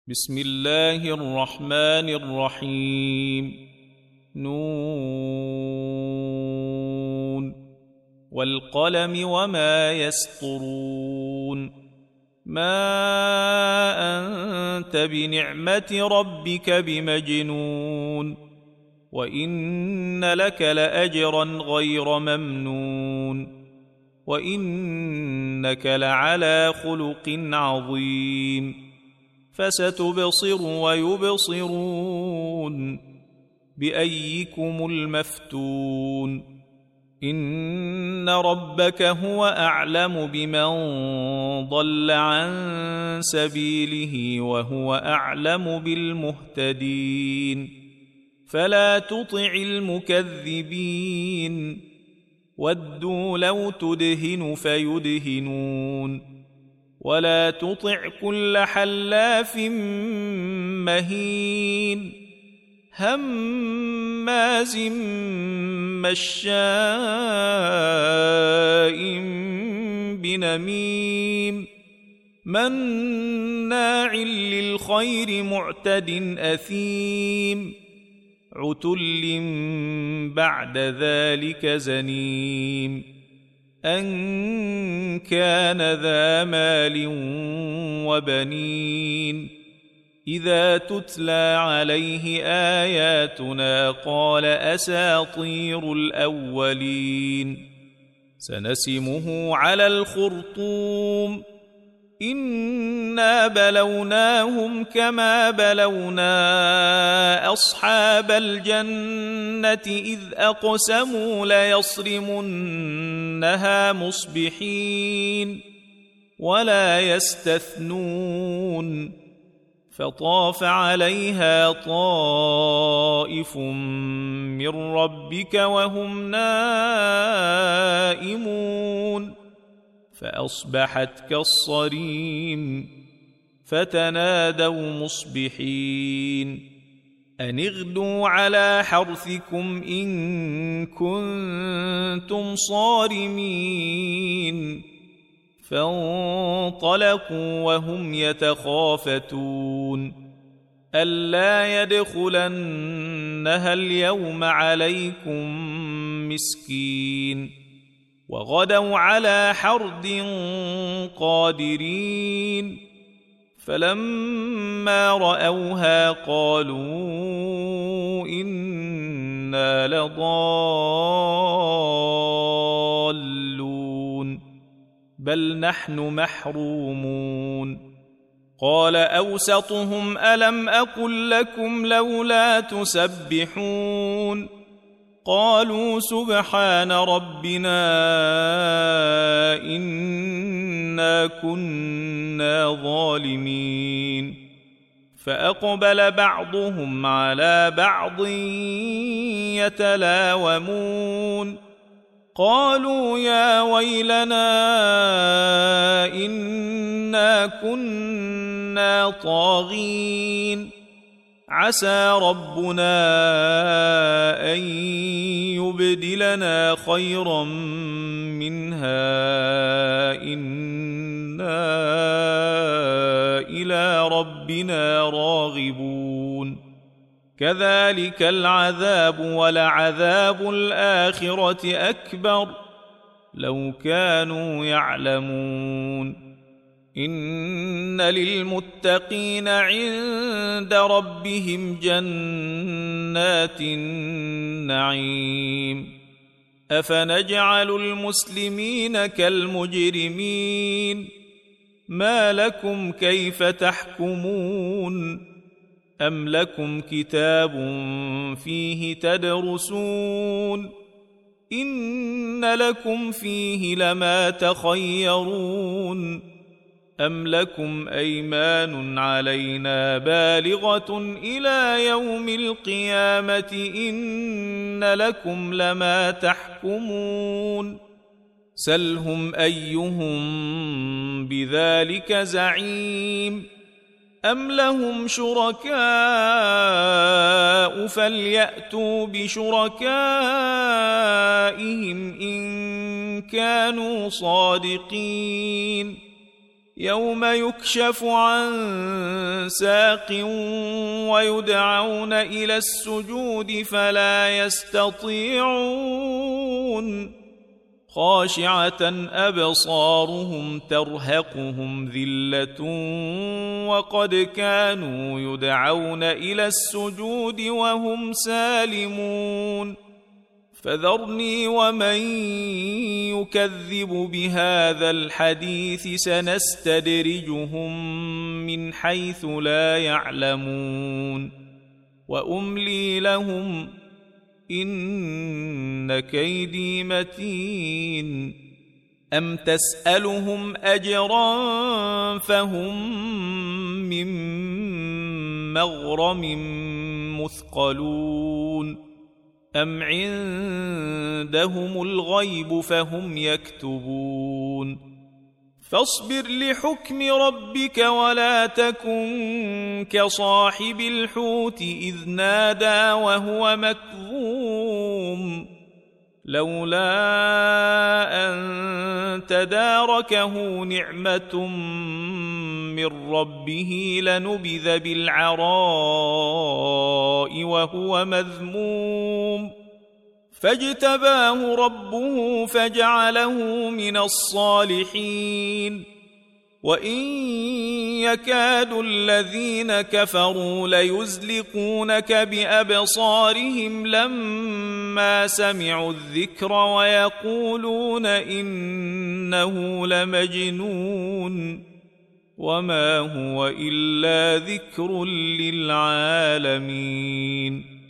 بسم الله الرحمن الرحيم نون والقلم وما يسطرون ما أنت بنعمة ربك بمجنون وإن لك لأجرا غير ممنون وإنك لعلى خلق عظيم فستبصر ويبصرون بأيكم المفتون إن ربك هو أعلم بمن ضل عن سبيله وهو أعلم بالمهتدين فلا تطع المكذبين ودوا لو تدهن فيدهنون ولا تطع كل حلاف مهين هماز مشاء بنميم مناع للخير معتد أثيم عتل بعد ذلك زنيم أن كان ذا مال وبنين إذا تتلى عليه آياتنا قال أساطير الأولين سنسمه على الخرطوم إنا بلوناهم كما بلونا أصحاب الجنة إذ أقسموا ليصرمنها مصبحين ولا يستثنون فطاف عليها طائف من ربك وهم نائمون فأصبحت كالصريم فتنادوا مصبحين أن اغدوا على حرثكم إن كنتم صارمين فانطلقوا وهم يتخافتون ألا يدخلنها اليوم عليكم مسكين وغدوا على حرد قادرين فلما رأوها قالوا إنا لضالون بل نحن محرومون قال أوسطهم ألم أقل لكم لولا تسبحون قالوا سبحان ربنا إنا كنا ظالمين فأقبل بعضهم على بعض يتلاومون قالوا يا ويلنا إنا كنا طاغين عسى ربنا أن يبدلنا خيرا منها إنا إلى ربنا راغبون كذلك العذاب ولعذاب الآخرة أكبر لو كانوا يعلمون إن للمتقين عند ربهم جنات النعيم أفنجعل المسلمين كالمجرمين ما لكم كيف تحكمون أم لكم كتاب فيه تدرسون إن لكم فيه لما تخيرون أم لكم أيمان علينا بالغة إلى يوم القيامة إن لكم لما تحكمون سلهم أيهم بذلك زعيم أم لهم شركاء فليأتوا بشركائهم إن كانوا صادقين يوم يكشف عن ساق ويدعون إلى السجود فلا يستطيعون خاشعة أبصارهم ترهقهم ذلة وقد كانوا يدعون إلى السجود وهم سالمون فذرني ومن يكذب بهذا الحديث سنستدرجهم من حيث لا يعلمون وأملي لهم إن كيدي متين أم تسألهم أجرا فهم من مغرم مثقلون أم عندهم الغيب فهم يكتبون فاصبر لحكم ربك ولا تكن كصاحب الحوت إذ نادى وهو مكظوم لولا أن تداركه نعمة من ربه لنبذ بالعراء وهو مذموم فاجتباه ربه فجعله من الصالحين وإن يكاد الذين كفروا ليزلقونك بأبصارهم لما سمعوا الذكر ويقولون إنه لمجنون وما هو إلا ذكر للعالمين